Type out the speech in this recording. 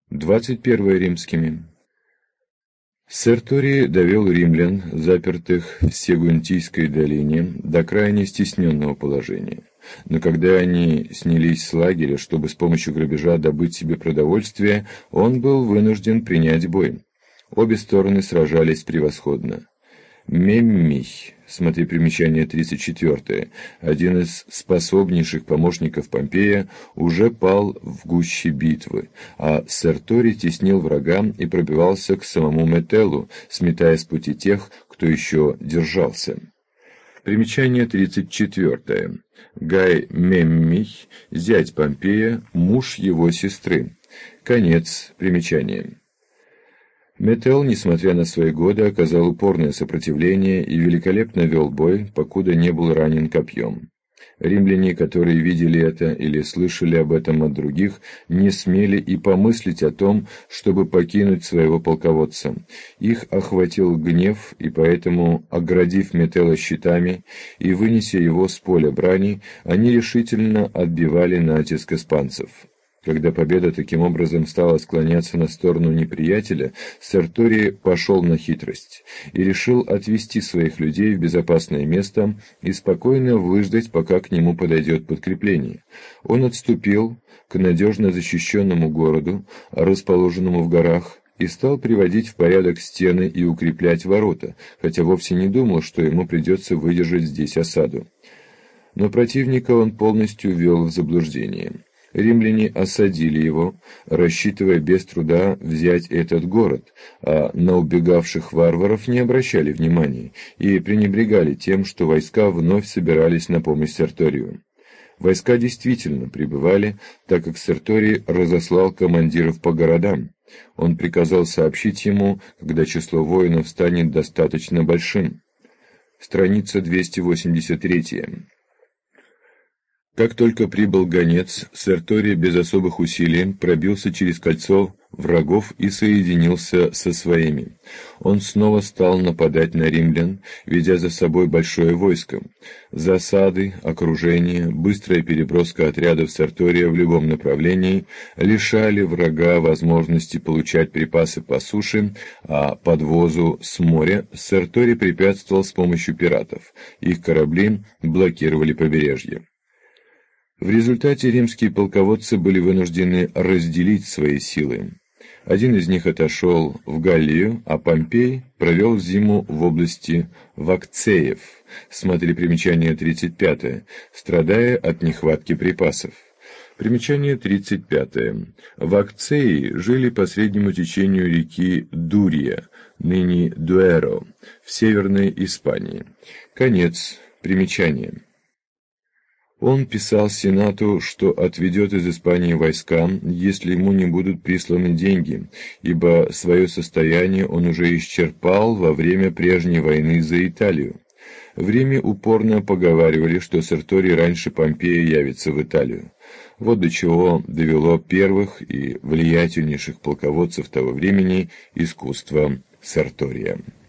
21 римскими. Серторий довел римлян, запертых в Сегунтийской долине, до крайне стесненного положения. Но когда они снялись с лагеря, чтобы с помощью грабежа добыть себе продовольствие, он был вынужден принять бой. Обе стороны сражались превосходно. Меммий, смотри примечание 34, один из способнейших помощников Помпея, уже пал в гуще битвы, а Серторий теснил врага и пробивался к самому Метеллу, сметая с пути тех, кто еще держался. Примечание 34. Гай Меммий, зять Помпея, муж его сестры. Конец примечания. Метелл, несмотря на свои годы, оказал упорное сопротивление и великолепно вел бой, покуда не был ранен копьем. Римляне, которые видели это или слышали об этом от других, не смели и помыслить о том, чтобы покинуть своего полководца. Их охватил гнев, и поэтому, оградив Метелла щитами и вынеся его с поля брани, они решительно отбивали натиск испанцев. Когда победа таким образом стала склоняться на сторону неприятеля, Серторий пошел на хитрость и решил отвести своих людей в безопасное место и спокойно выждать, пока к нему подойдет подкрепление. Он отступил к надежно защищенному городу, расположенному в горах, и стал приводить в порядок стены и укреплять ворота, хотя вовсе не думал, что ему придется выдержать здесь осаду. Но противника он полностью ввел в заблуждение. Римляне осадили его, рассчитывая без труда взять этот город, а на убегавших варваров не обращали внимания и пренебрегали тем, что войска вновь собирались на помощь Серторию. Войска действительно прибывали, так как Серторий разослал командиров по городам. Он приказал сообщить ему, когда число воинов станет достаточно большим. Страница 283. Как только прибыл гонец, Серторий без особых усилий пробился через кольцо врагов и соединился со своими. Он снова стал нападать на римлян, ведя за собой большое войско. Засады, окружение, быстрая переброска отрядов Сертория в любом направлении лишали врага возможности получать припасы по суше, а подвозу с моря Серторий препятствовал с помощью пиратов. Их корабли блокировали побережье. В результате римские полководцы были вынуждены разделить свои силы. Один из них отошел в Галлию, а Помпей провел зиму в области Вакцеев, смотри примечание 35, страдая от нехватки припасов. Примечание 35. Вакцеи жили по среднему течению реки Дурия, ныне Дуэро, в Северной Испании. Конец примечания. Он писал Сенату, что отведет из Испании войска, если ему не будут присланы деньги, ибо свое состояние он уже исчерпал во время прежней войны за Италию. В Риме упорно поговаривали, что Серторий раньше Помпея явится в Италию. Вот до чего довело первых и влиятельнейших полководцев того времени искусство Сертория.